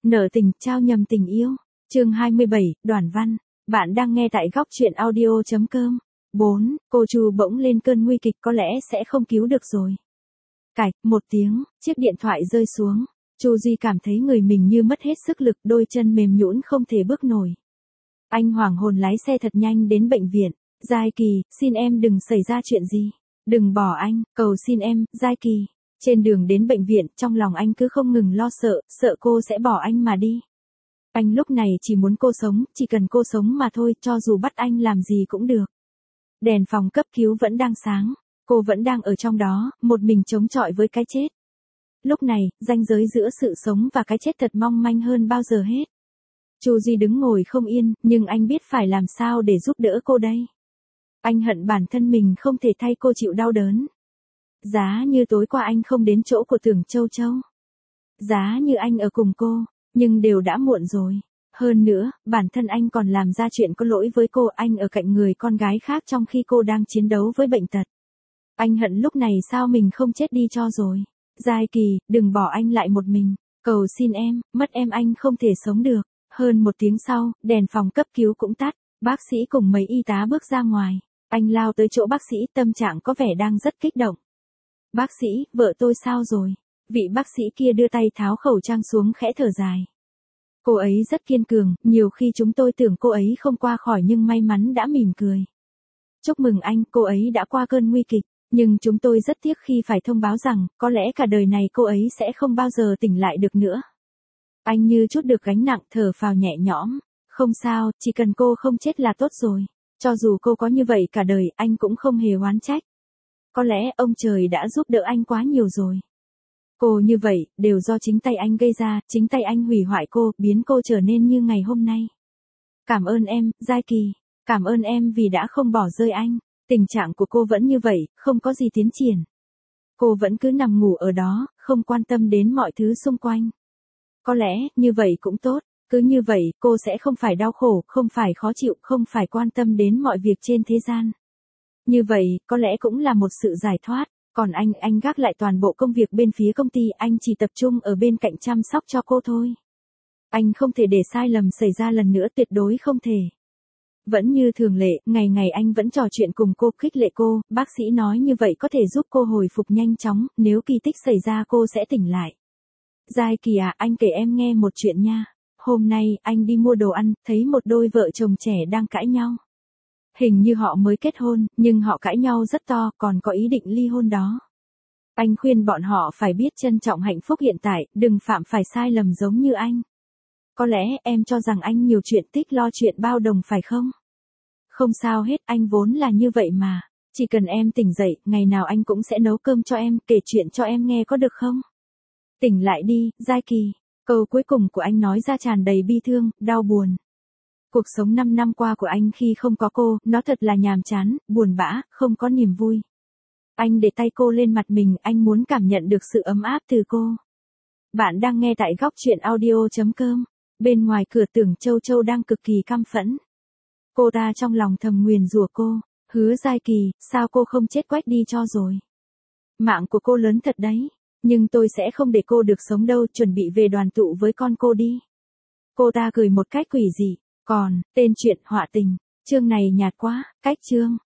Nợ tình, trao nhầm tình yêu. Chương 27, Đoàn Văn. Bạn đang nghe tại góc truyện audio.com. 4. Cô Chu bỗng lên cơn nguy kịch, có lẽ sẽ không cứu được rồi. Cạch, một tiếng, chiếc điện thoại rơi xuống. Chu Duy cảm thấy người mình như mất hết sức lực, đôi chân mềm nhũn không thể bước nổi. Anh hoảng hồn lái xe thật nhanh đến bệnh viện. Giai Kỳ, xin em đừng xảy ra chuyện gì. Đừng bỏ anh, cầu xin em, Giai Kỳ. Trên đường đến bệnh viện, trong lòng anh cứ không ngừng lo sợ, sợ cô sẽ bỏ anh mà đi. Anh lúc này chỉ muốn cô sống, chỉ cần cô sống mà thôi, cho dù bắt anh làm gì cũng được. Đèn phòng cấp cứu vẫn đang sáng, cô vẫn đang ở trong đó, một mình chống chọi với cái chết. Lúc này, ranh giới giữa sự sống và cái chết thật mong manh hơn bao giờ hết. Chu Duy đứng ngồi không yên, nhưng anh biết phải làm sao để giúp đỡ cô đây. Anh hận bản thân mình không thể thay cô chịu đau đớn. Giá như tối qua anh không đến chỗ của Tưởng Châu Châu. Giá như anh ở cùng cô, nhưng đều đã muộn rồi. Hơn nữa, bản thân anh còn làm ra chuyện có lỗi với cô, anh ở cạnh người con gái khác trong khi cô đang chiến đấu với bệnh tật. Anh hận lúc này sao mình không chết đi cho rồi. Giai Kỳ, đừng bỏ anh lại một mình. Cầu xin em, mất em anh không thể sống được. Hơn một tiếng sau, đèn phòng cấp cứu cũng tắt. Bác sĩ cùng mấy y tá bước ra ngoài. Anh lao tới chỗ bác sĩ, tâm trạng có vẻ đang rất kích động. Bác sĩ, vợ tôi sao rồi? Vị bác sĩ kia đưa tay tháo khẩu trang xuống, khẽ thở dài. Cô ấy rất kiên cường, nhiều khi chúng tôi tưởng cô ấy không qua khỏi nhưng may mắn đã mỉm cười. Chúc mừng anh, cô ấy đã qua cơn nguy kịch, nhưng chúng tôi rất tiếc khi phải thông báo rằng, có lẽ cả đời này cô ấy sẽ không bao giờ tỉnh lại được nữa. Anh như chút được gánh nặng, thở phào nhẹ nhõm. Không sao, chỉ cần cô không chết là tốt rồi. Cho dù cô có như vậy cả đời, anh cũng không hề oán trách. Có lẽ ông trời đã giúp đỡ anh quá nhiều rồi. Cô như vậy, đều do chính tay anh gây ra, chính tay anh hủy hoại cô, biến cô trở nên như ngày hôm nay. Cảm ơn em, Giai Kỳ. Cảm ơn em vì đã không bỏ rơi anh. Tình trạng của cô vẫn như vậy, không có gì tiến triển. Cô vẫn cứ nằm ngủ ở đó, không quan tâm đến mọi thứ xung quanh. Có lẽ, như vậy cũng tốt. Cứ như vậy, cô sẽ không phải đau khổ, không phải khó chịu, không phải quan tâm đến mọi việc trên thế gian. Như vậy, có lẽ cũng là một sự giải thoát. Còn anh gác lại toàn bộ công việc bên phía công ty, anh chỉ tập trung ở bên cạnh chăm sóc cho cô thôi. Anh không thể để sai lầm xảy ra lần nữa, tuyệt đối không thể. Vẫn như thường lệ, ngày ngày anh vẫn trò chuyện cùng cô, khích lệ cô, bác sĩ nói như vậy có thể giúp cô hồi phục nhanh chóng, nếu kỳ tích xảy ra cô sẽ tỉnh lại. Giai Kỳ à, anh kể em nghe một chuyện nha. Hôm nay, anh đi mua đồ ăn, thấy một đôi vợ chồng trẻ đang cãi nhau. Hình như họ mới kết hôn, nhưng họ cãi nhau rất to, còn có ý định ly hôn đó. Anh khuyên bọn họ phải biết trân trọng hạnh phúc hiện tại, đừng phạm phải sai lầm giống như anh. Có lẽ em cho rằng anh nhiều chuyện tích lo chuyện bao đồng phải không? Không sao hết, anh vốn là như vậy mà. Chỉ cần em tỉnh dậy, ngày nào anh cũng sẽ nấu cơm cho em, kể chuyện cho em nghe có được không? Tỉnh lại đi, Giai Kỳ. Câu cuối cùng của anh nói ra tràn đầy bi thương, đau buồn. Cuộc sống 5 năm qua của anh khi không có cô, nó thật là nhàm chán, buồn bã, không có niềm vui. Anh để tay cô lên mặt mình, anh muốn cảm nhận được sự ấm áp từ cô. Bạn đang nghe tại góc truyện audio.com. Bên ngoài cửa Tưởng Châu Châu đang cực kỳ căm phẫn. Cô ta trong lòng thầm nguyền rủa cô, hứa Giai Kỳ, sao cô không chết quách đi cho rồi. Mạng của cô lớn thật đấy, nhưng tôi sẽ không để cô được sống đâu, chuẩn bị về đoàn tụ với con cô đi. Cô ta cười một cách quỷ dị. Còn, tên truyện họa tình, chương này nhạt quá, cách chương.